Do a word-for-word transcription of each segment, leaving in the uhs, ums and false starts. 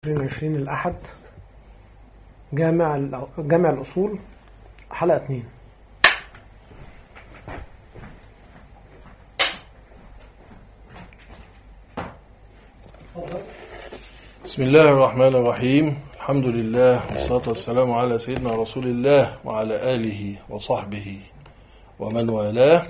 عشرين عشرين الأحد جامع جامع الأصول حلقة اتنين. بسم الله الرحمن الرحيم. الحمد لله والصلاة والسلام على سيدنا رسول الله وعلى آله وصحبه ومن والاه.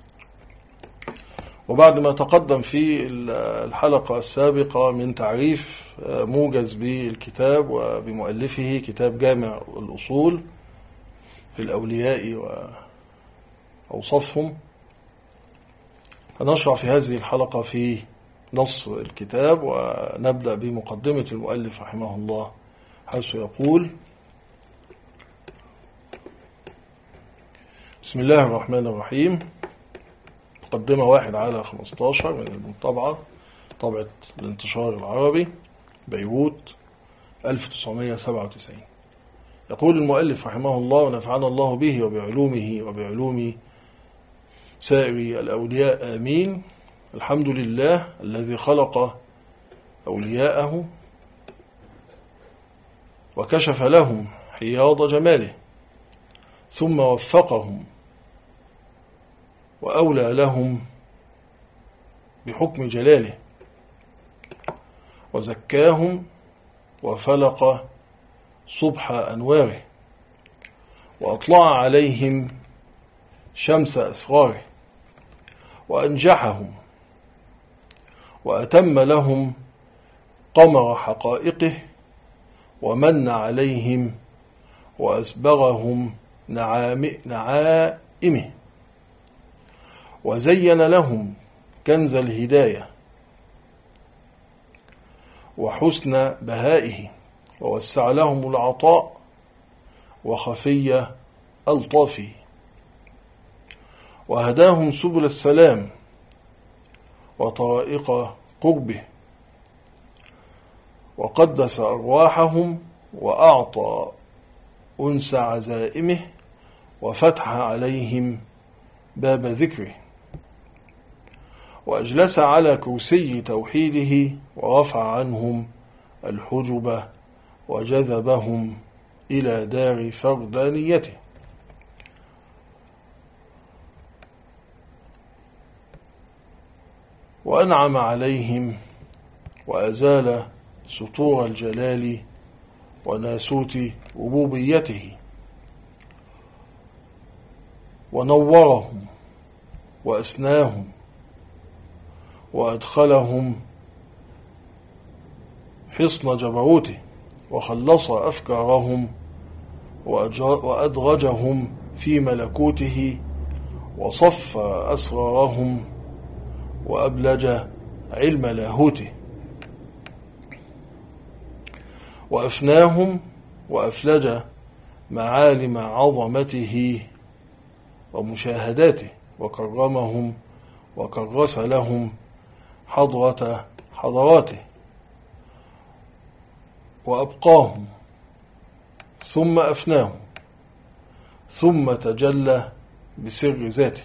وبعد ما تقدم في الحلقة السابقة من تعريف موجز بالكتاب وبمؤلفه كتاب جامع الأصول في الأولياء وأوصافهم، هنشرع في هذه الحلقة في نص الكتاب، ونبدأ بمقدمة المؤلف رحمه الله حيث يقول: بسم الله الرحمن الرحيم. مقدمة واحد على خمستاشر من المطبعة، طبعة الانتشار العربي، بيروت ألف وتسعمائة وسبعة وتسعين. يقول المؤلف رحمه الله: ونفعنا الله به وبعلومه وبعلوم سائر الأولياء آمين. الحمد لله الذي خلق أولياءه وكشف لهم حياض جماله، ثم وفقهم وأولى لهم بحكم جلاله، وزكاهم وفلق صبح أنواره، وأطلع عليهم شمس أسراره، وأنجحهم وأتم لهم قمر حقائقه، ومن عليهم وأسبغهم نعائمه، وزين لهم كنز الهداية وحسن بهائه، ووسع لهم العطاء وخفي ألطافه، وهداهم سبل السلام وطرائق قربه، وقدس أرواحهم وأعطى أنس عزائمه، وفتح عليهم باب ذكره، وأجلس على كرسي توحيده، ورفع عنهم الحجب، وجذبهم إلى دار فردانيته، وأنعم عليهم وأزال سطور الجلال وناسوت ربوبيته، ونورهم وأسناهم، وأدخلهم حصن جبروته، وخلص أفكارهم وأدرجهم في ملكوته، وصف أسرارهم وأبلج علم لاهوته، وأفناهم وأفلج معالم عظمته ومشاهداته، وكرمهم وكرس لهم حضرة حضراته، وأبقاهم ثم أفناهم، ثم تجلى بسر ذاته.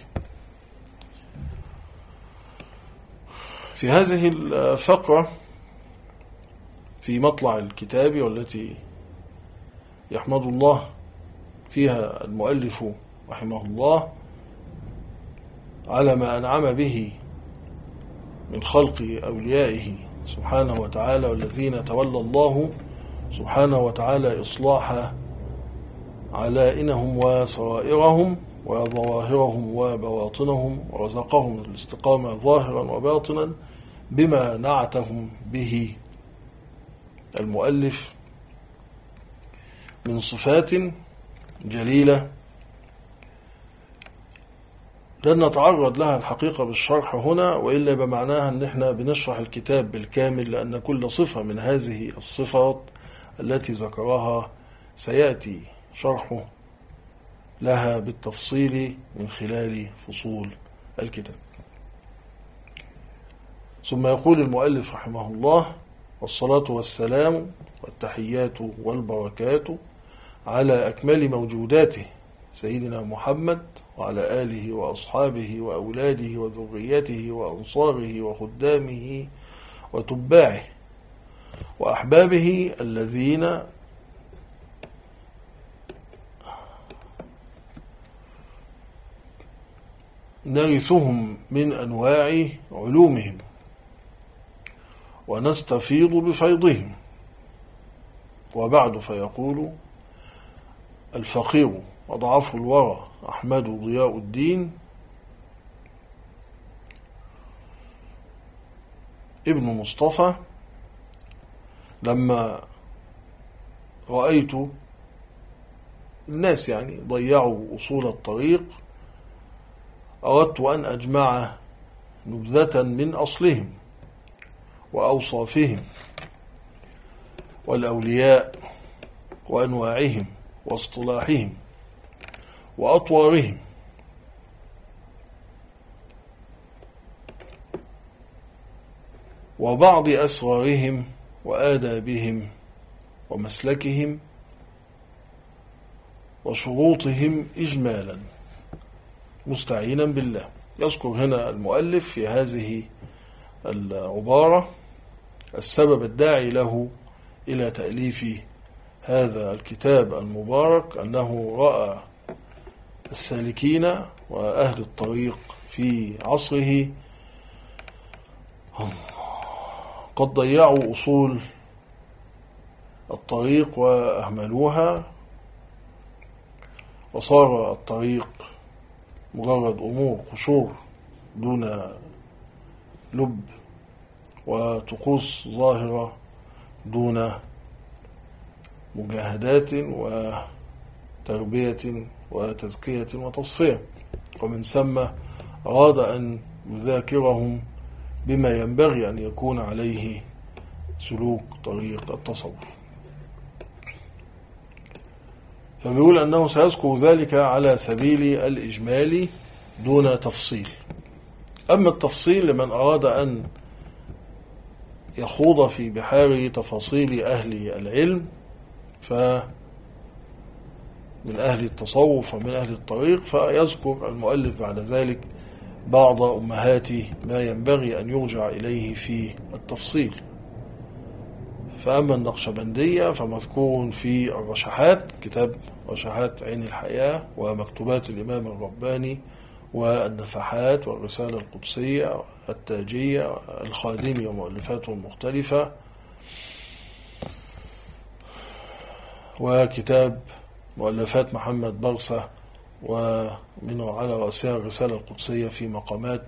في هذه الفقرة في مطلع الكتاب، والتي يحمد الله فيها المؤلف رحمه الله على ما أنعم به من خلق أوليائه سبحانه وتعالى، والذين تولى الله سبحانه وتعالى إصلاح علائنهم وسرائرهم وظواهرهم وبواطنهم، ورزقهم الاستقامة ظاهرا وباطنا بما نعتهم به المؤلف من صفات جليلة لن نتعرض لها الحقيقة بالشرح هنا، وإلا بمعناها أن احنا بنشرح الكتاب بالكامل، لأن كل صفة من هذه الصفات التي ذكرها سيأتي شرحه لها بالتفصيل من خلال فصول الكتاب. ثم يقول المؤلف رحمه الله: والصلاة والسلام والتحيات والبركات على أكمل موجوداته سيدنا محمد، وعلى آله وأصحابه وأولاده وذريته وأنصاره وخدامه وتباعه، وأحبابه الذين نرثهم من أنواع علومهم ونستفيض بفيضهم. وبعد فيقول الفقير وضعف الورى أحمد ضياء الدين ابن مصطفى: لما رأيت الناس يعني ضيعوا أصول الطريق أردت أن أجمع نبذة من أصلهم وأوصافهم والأولياء وأنواعهم واصطلاحهم وأطوارهم وبعض أسرارهم وآدابهم ومسلكهم وشروطهم إجمالا، مستعينا بالله. يذكر هنا المؤلف في هذه العبارة السبب الداعي له إلى تأليف هذا الكتاب المبارك، أنه رأى السالكين وأهل الطريق في عصره قد ضيعوا أصول الطريق وأهملوها، وصار الطريق مجرد أمور قشور دون لب، وطقوس ظاهرة دون مجاهدات وتربية وتزكية وتصفية. ومن ثم أراد أن يذاكرهم بما ينبغي أن يكون عليه سلوك طريق التصوف، فبيقول أنه سيذكر ذلك على سبيل الإجمال دون تفصيل. أما التفصيل لمن أراد أن يخوض في بحار تفاصيل أهل العلم فمن أهل التصوف ومن أهل الطريق، فيذكر المؤلف بعد ذلك بعض أمهات ما ينبغي أن يرجع إليه في التفصيل. فأما النقشبندية فمذكور في الرشحات، كتاب رشحات عين الحياة ومكتوبات الإمام الرباني والنفحات والرسالة القدسية التاجية الخادمي ومؤلفاته المختلفة، وكتاب مؤلفات محمد برسة ومنه على رأسها الرسالة القدسية في مقامات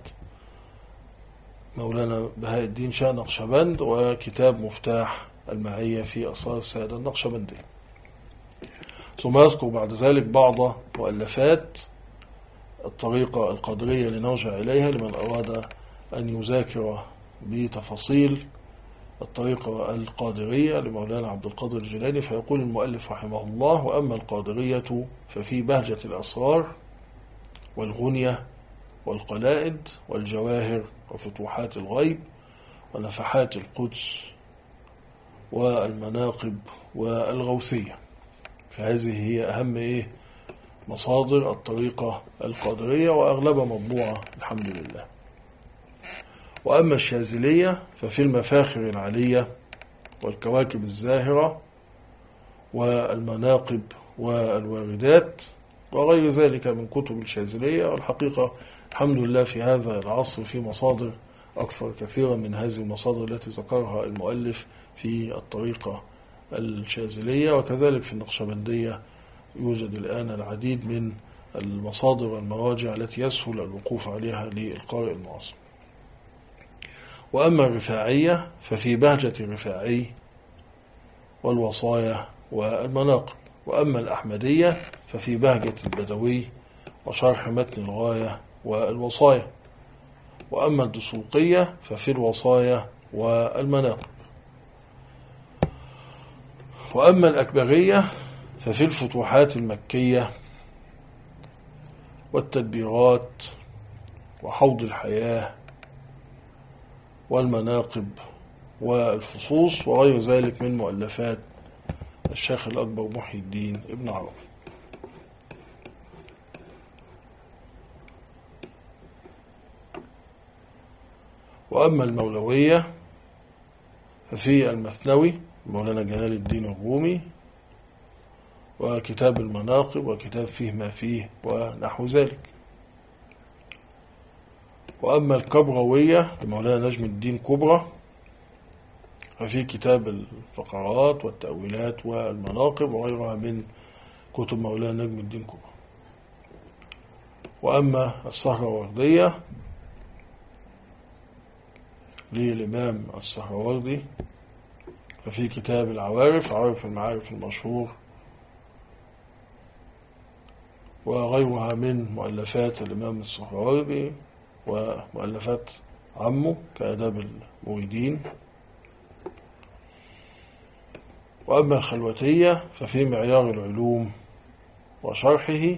مولانا بهاء الدين شاه نقشبند، وكتاب مفتاح المعية في أسرار السادة النقشبندي. ثم يذكر بعد ذلك بعض مؤلفات الطريقة القادرية لنرجع إليها لمن أراد أن يذاكر بتفاصيل الطريقة القادرية لمولانا عبد القادر الجيلاني. فيقول المؤلف رحمه الله: وأما القادرية ففي بهجة الأسرار والغنية والقلائد والجواهر وفتوحات الغيب ونفحات القدس والمناقب والغوثية. فهذه هي أهم إيه مصادر الطريقة القادرية، وأغلبها مطبوعة الحمد لله. وأما الشاذلية ففي المفاخر العالية والكواكب الزاهرة والمناقب والواردات وغير ذلك من كتب الشاذلية. والحقيقة الحمد لله في هذا العصر في مصادر أكثر كثيرا من هذه المصادر التي ذكرها المؤلف في الطريقة الشاذلية، وكذلك في النقشبندية يوجد الآن العديد من المصادر والمراجع التي يسهل الوقوف عليها للقارئ المعاصر. وأما الرفاعية ففي بهجة الرفاعي والوصايا والمناقب. وأما الأحمدية ففي بهجة البدوي وشرح متن الغاية والوصايا. وأما الدسوقية ففي الوصايا والمناقب. وأما الأكبرية ففي الفتوحات المكية والتدبيرات وحوض الحياة والمناقب والفصوص وغير ذلك من مؤلفات الشيخ الأكبر محي الدين ابن عربي. وأما المولوية ففي المثنوي مولانا جلال الدين الرومي، وكتاب المناقب، وكتاب فيه ما فيه ونحو ذلك. وأما الكبروية لمولانا نجم الدين كبرى ففي كتاب الفقرات والتأويلات والمناقب وغيرها من كتب مولانا نجم الدين كبرى. وأما السهروردية للإمام السهروردي ففي كتاب العوارف، عوارف المعارف المشهور، وغيرها من مؤلفات الإمام السهروردي ومؤلفات عمه كآداب المريدين. وأما الخلوتية ففي معيار العلوم وشرحه،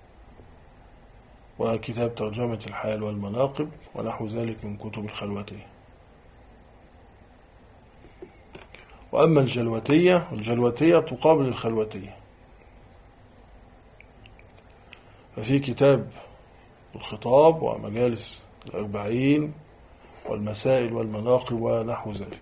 وكتاب ترجمة الحال والمناقب ونحو ذلك من كتب الخلوتية. وأما الجلوتية، الجلوتية تقابل الخلوتية، ففي كتاب الخطاب ومجالس الأربعين والمسائل والمناقب ونحو ذلك.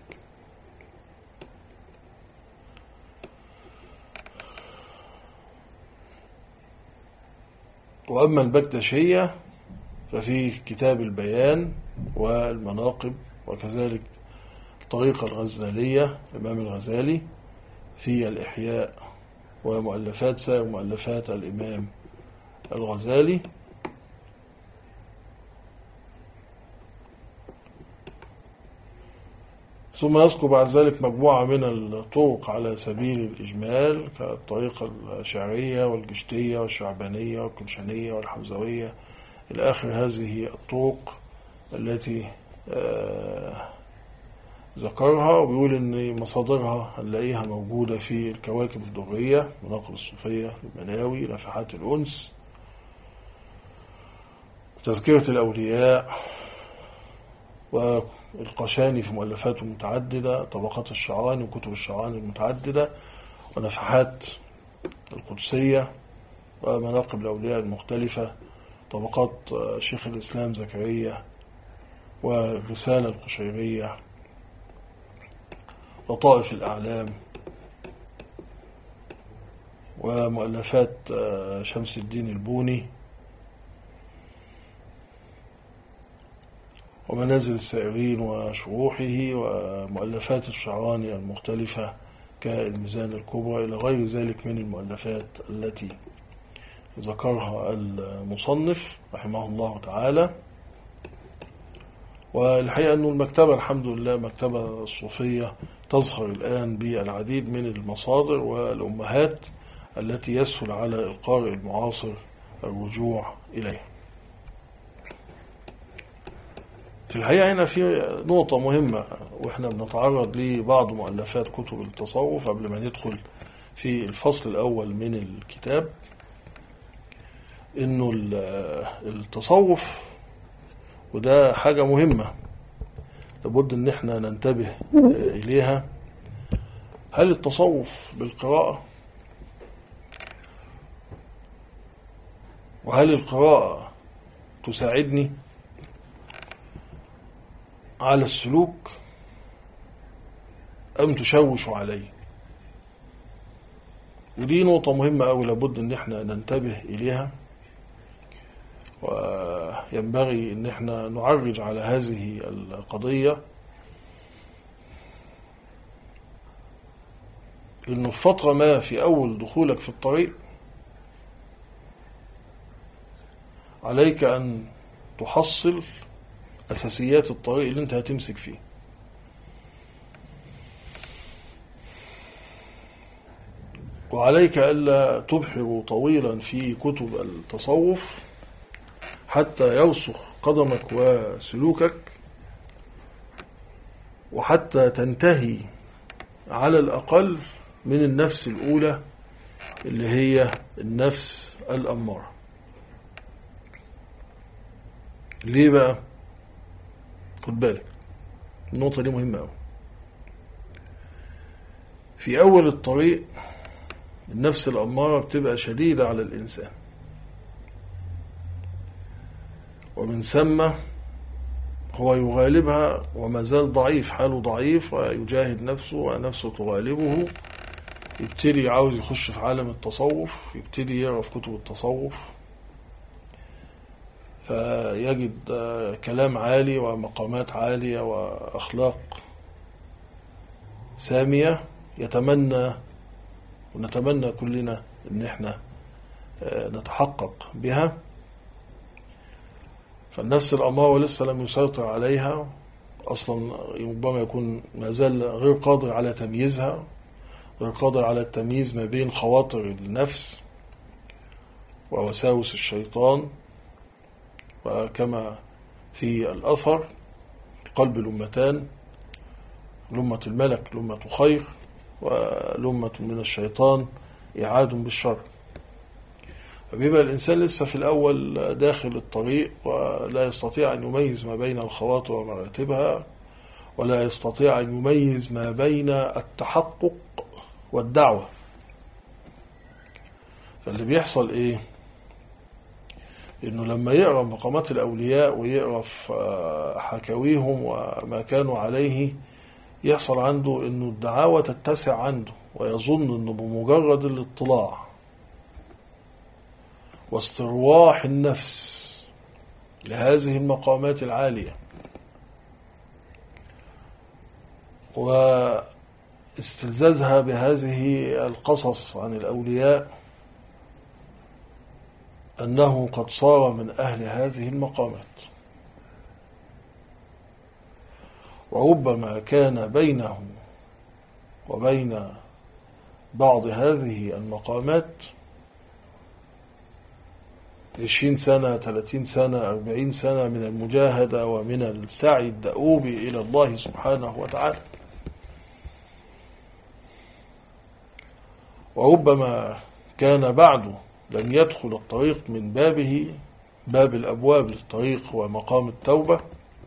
وأما البكتشية ففي كتاب البيان والمناقب، وكذلك الطريقة الغزالية الإمام الغزالي في الإحياء، ومؤلفات سائر مؤلفات الإمام الغزالي. ثم يذكر بعد ذلك مجموعة من الطرق على سبيل الإجمال كالطريقة الشعرية والجشتية والشعبانية والكلشانية والحمزوية إلى آخر هذه الطرق التي آه ذكرها. وبيقول إن مصادرها هنلاقيها موجودة في الكواكب الدرية، مناقب الصوفية، المناوي، نفحات الأنس، تذكرة الأولياء، والقشاني في مؤلفاته المتعددة، طبقات الشعراني وكتب الشعراني المتعددة، ونفحات القدسية، ومناقب الأولياء المختلفة، طبقات شيخ الإسلام زكريا، والرسالة القشيرية، لطائف الأعلام، ومؤلفات شمس الدين البوني، ومنازل السائرين وشروحه، ومؤلفات الشعراني المختلفة كالميزان الكبرى إلى غير ذلك من المؤلفات التي ذكرها المصنف رحمه الله تعالى. والحقيقة أن المكتبة الحمد لله مكتبة الصوفية تظهر الآن بالعديد من المصادر والأمهات التي يسهل على القارئ المعاصر الرجوع إليها. في الحقيقة هنا في نقطة مهمة وإحنا بنتعرض لبعض مؤلفات كتب التصوف قبل ما ندخل في الفصل الأول من الكتاب، إنه التصوف وده حاجة مهمة لابد إن إحنا ننتبه إليها. هل التصوف بالقراءة؟ وهل القراءة تساعدني على السلوك أم تشوش عليه؟ ودي نقطة مهمة أوي لابد إن إحنا ننتبه إليها، وينبغي إن إحنا نعرج على هذه القضية. إنه في فترة ما في أول دخولك في الطريق عليك أن تحصل أساسيات الطريق اللي أنت هتمسك فيه، وعليك ألا تبحر طويلا في كتب التصوف حتى يرسخ قدمك وسلوكك، وحتى تنتهي على الأقل من النفس الأولى اللي هي النفس الأمارة. ليه بقى؟ خد بالك النقطة دي مهمة أوي. في أول الطريق النفس الأمارة بتبقى شديدة على الإنسان، ومن ثم هو يغالبها وما زال ضعيف، حاله ضعيف ويجاهد نفسه ونفسه تغالبه، يبتدي عاوز يخش في عالم التصوف، يبتدي يقرأ في كتب التصوف، فيجد كلام عالي ومقامات عالية وأخلاق سامية، يتمنى ونتمنى كلنا ان احنا نتحقق بها. فالنفس الأمارة لسه لم يسيطر عليها أصلا، ربما يكون ما زال غير قادر على تمييزها، غير قادر على التمييز ما بين خواطر النفس ووساوس الشيطان. وكما في الأثر قلب لمتان، لمة الملك لمة خير، ولمة من الشيطان إعاد بالشر. فبيبقى الإنسان لسه في الأول داخل الطريق ولا يستطيع أن يميز ما بين الخواطر ومراتبها، ولا يستطيع أن يميز ما بين التحقق والدعوة. فاللي بيحصل إيه؟ إنه لما يقرأ مقامات الأولياء ويقرأ في حكاويهم وما كانوا عليه، يحصل عنده إنه الدعاوى تتسع عنده، ويظن إنه بمجرد الاطلاع واسترواح النفس لهذه المقامات العالية واستلزازها بهذه القصص عن الأولياء أنه قد صار من أهل هذه المقامات. وربما كان بينه وبين بعض هذه المقامات عشرين سنة، ثلاثين سنة، أربعين سنة من المجاهدة ومن السعي الدؤوب إلى الله سبحانه وتعالى. وربما كان بعده لم يدخل الطريق من بابه، باب الأبواب للطريق ومقام التوبة،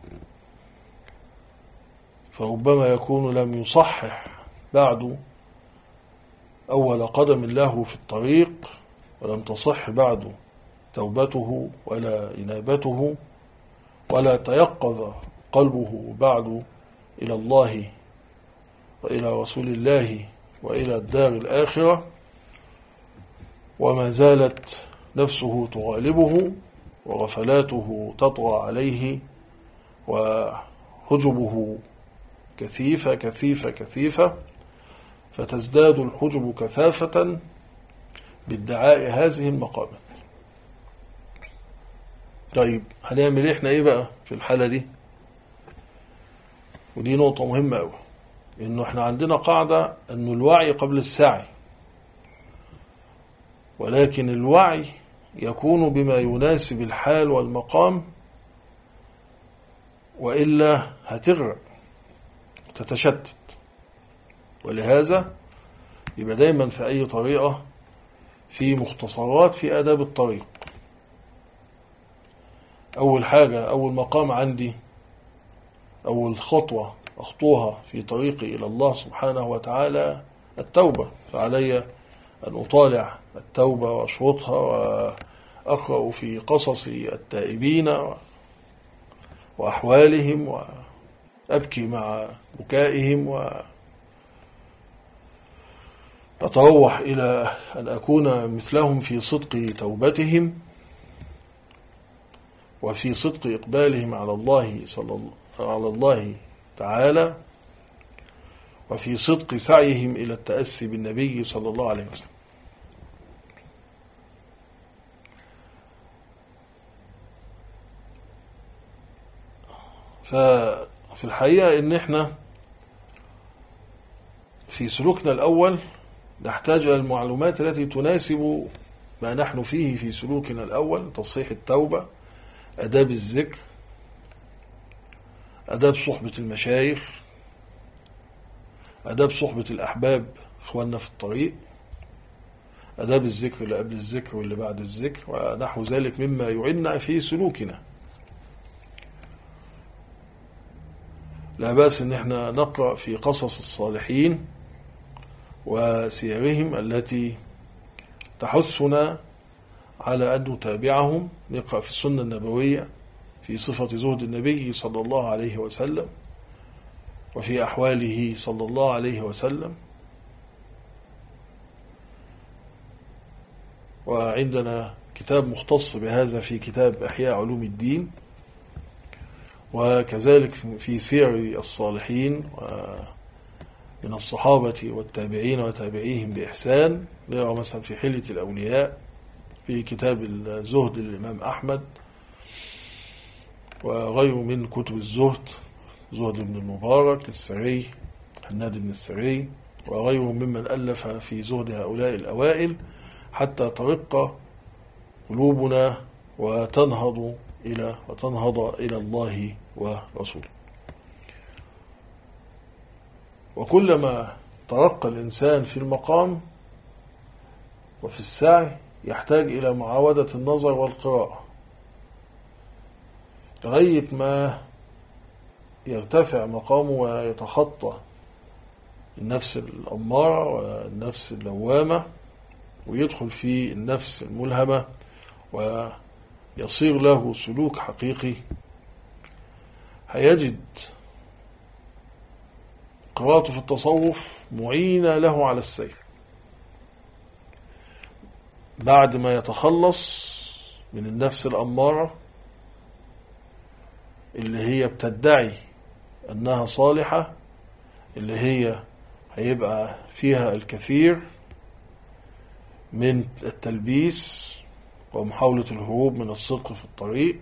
فربما يكون لم يصحح بعد أول قدم له في الطريق، ولم تصح بعد توبته ولا إنابته، ولا تيقظ قلبه بعد إلى الله وإلى رسول الله وإلى الدار الآخرة، وما زالت نفسه تغالبه وغفلاته تطغى عليه وحجبه كثيفة كثيفة كثيفة، فتزداد الحجب كثافة بادعاء هذه المقامات. طيب هنعمل احنا ايه بقى في الحالة دي؟ ودي نقطة مهمة قوي، انه احنا عندنا قاعدة انه الوعي قبل السعي، ولكن الوعي يكون بما يناسب الحال والمقام، وإلا هتغرق تتشتت. ولهذا يبقى دايما في أي طريقة في مختصرات في آداب الطريق. أول حاجة، أول مقام عندي، أول خطوة أخطوها في طريقي إلى الله سبحانه وتعالى التوبة. فعلي أن أطالع التوبة وأشرطها وأقرأ في قصص التائبين وأحوالهم وأبكي مع بكائهم، وأتروح إلى أن أكون مثلهم في صدق توبتهم وفي صدق إقبالهم على الله صلى على الله تعالى، وفي صدق سعيهم إلى التأسي بالنبي صلى الله عليه وسلم. ففي الحقيقة إن إحنا في سلوكنا الأول نحتاج إلى المعلومات التي تناسب ما نحن فيه في سلوكنا الأول: تصحيح التوبة، آداب الذكر، آداب صحبة المشايخ، آداب صحبة الأحباب إخواننا في الطريق، آداب الذكر اللي قبل الذكر واللي بعد الذكر، ونحو ذلك مما يعيننا في سلوكنا. لا بأس إن احنا نقرأ في قصص الصالحين وسيرهم التي تحثنا على أن نتابعهم، نقرأ في السنة النبوية في صفة زهد النبي صلى الله عليه وسلم وفي أحواله صلى الله عليه وسلم. وعندنا كتاب مختص بهذا في كتاب إحياء علوم الدين، وكذلك في سير الصالحين من الصحابة والتابعين وتابعيهم بإحسان، نرى مثلا في حلية الأولياء، في كتاب الزهد للإمام أحمد، وغيره من كتب الزهد، زهد بن المبارك السري، حناد بن السري، وغيره ممن ألف في زهد هؤلاء الأوائل، حتى ترق قلوبنا وتنهض إلى وتنهض إلى الله ورسوله. وكلما ترقى الإنسان في المقام وفي السعي يحتاج إلى معاودة النظر والقراءة لغاية ما يرتفع مقامه ويتخطى النفس الأمارة والنفس اللوامة ويدخل في النفس الملهمة ويصير له سلوك حقيقي. هيجد قراءته في التصوف معينة له على السير بعد ما يتخلص من النفس الأمارة اللي هي بتدعي أنها صالحة، اللي هي هيبقى فيها الكثير من التلبيس ومحاولة الهروب من الصدق في الطريق،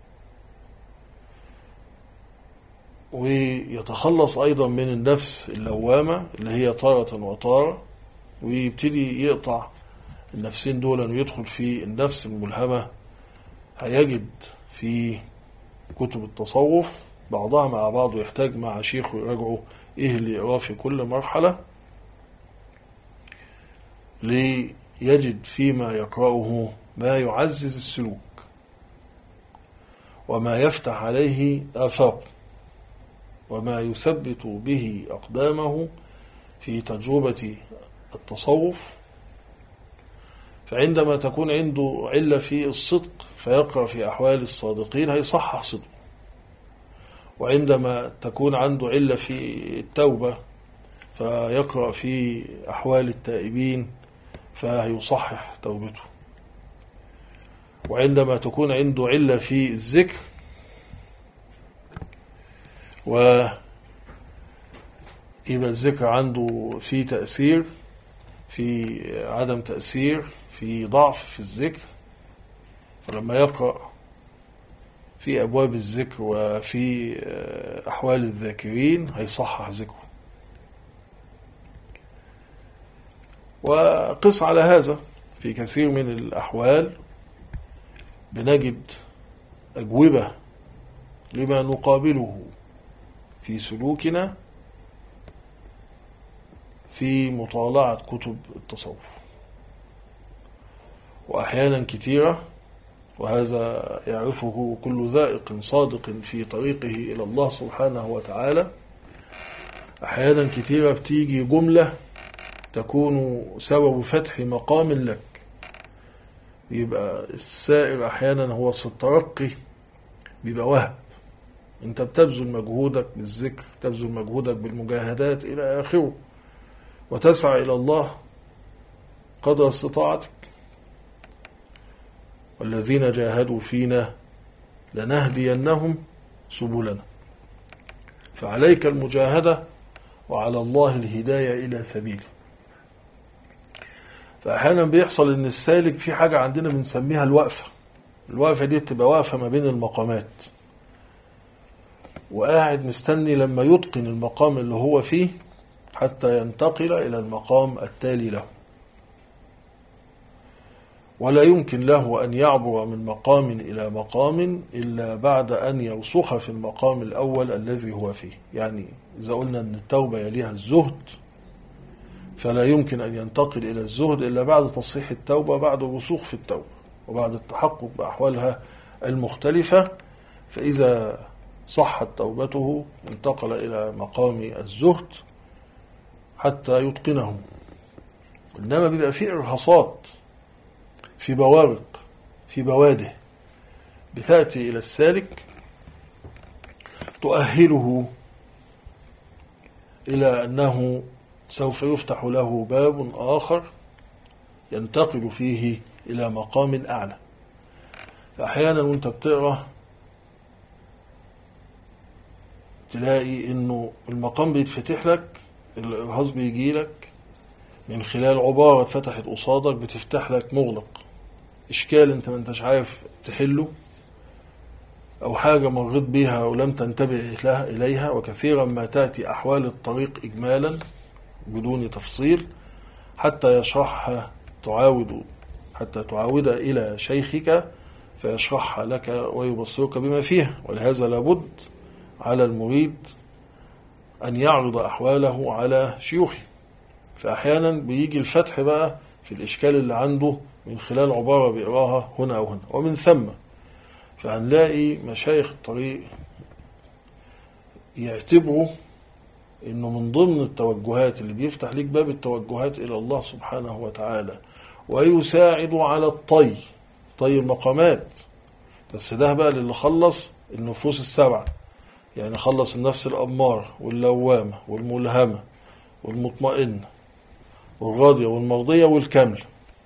ويتخلص أيضا من النفس اللوامة اللي هي طارة وطارة، ويبتدي يقطع النفسين دول ويدخل في النفس الملهمة. هيجد في كتب التصوف بعضها مع بعض ويحتاج مع شيخه يراجعوا إيه اللي يقراه في كل مرحلة ليجد فيما يقرأه ما يعزز السلوك وما يفتح عليه آفاقه وما يثبت به أقدامه في تجربة التصوف. فعندما تكون عنده علة في الصدق فيقرأ في أحوال الصادقين هيصحح صدقه، وعندما تكون عنده علة في التوبة فيقرأ في أحوال التائبين فيصحح توبته، وعندما تكون عنده علة في الذكر ويبقى الذكر عنده في تأثير، في عدم تأثير، في ضعف في الذكر، فلما يقرأ في أبواب الذكر وفي أحوال الذاكرين هيصحح ذكره. وقس على هذا في كثير من الأحوال بنجد أجوبة لما نقابله في سلوكنا في مطالعة كتب التصوف. وأحيانا كثيرة، وهذا يعرفه كل ذائق صادق في طريقه إلى الله سبحانه وتعالى، أحيانا كثيرة بتيجي جملة تكون سبب فتح مقام لك، يبقى السائر أحيانا هو الترقي بيبقى وهب، انت بتبذل مجهودك بالذكر، تبذل مجهودك بالمجاهدات إلى آخره، وتسعى إلى الله قدر استطاعتك، والذين جاهدوا فينا لنهدينهم سبلنا. فعليك المجاهدة وعلى الله الهداية إلى سبيله. فأحيانا بيحصل إن السالك في حاجة عندنا بنسميها الوقفة. الوقفة دي بتبقى واقفة ما بين المقامات، وقاعد مستني لما يتقن المقام اللي هو فيه حتى ينتقل إلى المقام التالي له، ولا يمكن له أن يعبر من مقام إلى مقام إلا بعد أن يرسخ في المقام الأول الذي هو فيه. يعني إذا قلنا أن التوبة يليها الزهد، فلا يمكن أن ينتقل إلى الزهد إلا بعد تصحيح التوبة، بعد الرسوخ في التوبة وبعد التحقق بأحوالها المختلفة. فإذا صحت توبته انتقل إلى مقام الزهد حتى يتقنه. إنما بيبقى فيه إرهاصات، في بوارق، في بواده بتأتي إلى السالك تؤهله إلى أنه سوف يفتح له باب آخر ينتقل فيه إلى مقام أعلى. فأحيانا وانت بتقرأ تلاقي إنه المقام بيتفتح لك، الإرهاص بيجي لك من خلال عبارة فتحت قصادك بتفتح لك مغلق، إشكال أنت ما أنتش عارف تحله، أو حاجة مريت بيها ولم تنتبه إليها. وكثيرا ما تأتي أحوال الطريق إجمالا بدون تفصيل حتى يشرحها تعاود حتى تعاود إلى شيخك فيشرحها لك ويبصرك بما فيها. ولهذا لابد على المريد أن يعرض أحواله على شيوخه. فأحيانا بيجي الفتح بقى في الإشكال اللي عنده من خلال عبارة بيقراها هنا أو هنا، ومن ثم فهنلاقي مشايخ الطريق يعتبروا إنه من ضمن التوجهات اللي بيفتح لك باب التوجهات إلى الله سبحانه وتعالى ويساعد على الطي طي المقامات. بس ده بقى اللي خلص النفوس السبعة، يعني خلص النفس الأمارة واللوامة والملهمة والمطمئنة والراضية والمرضية والكاملة،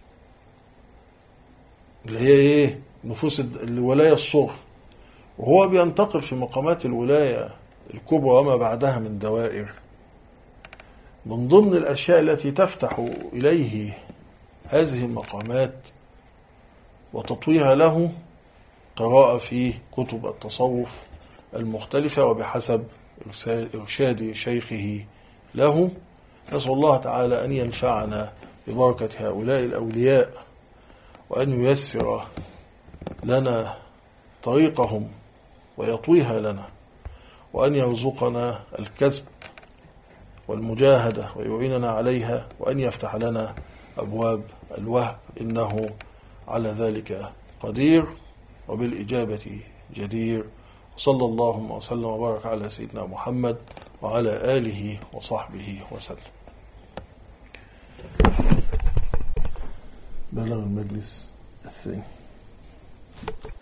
اللي هي ايه؟ نفوس الولاية الصغرى. وهو بينتقل في مقامات الولاية الكبرى وما بعدها من دوائر. من ضمن الأشياء التي تفتح إليه هذه المقامات وتطويها له قراءة في كتب التصوف المختلفة وبحسب إرشاد شيخه له. نسأل الله تعالى أن ينفعنا ببركة هؤلاء الأولياء، وأن ييسر لنا طريقهم ويطويها لنا، وأن يرزقنا الكسب والمجاهدة ويعيننا عليها، وأن يفتح لنا أبواب الوهب، إنه على ذلك قدير وبالإجابة جدير. صلى الله وسلم وبارك على سيدنا محمد وعلى آله وصحبه وسلم. بلغ المجلس الثاني.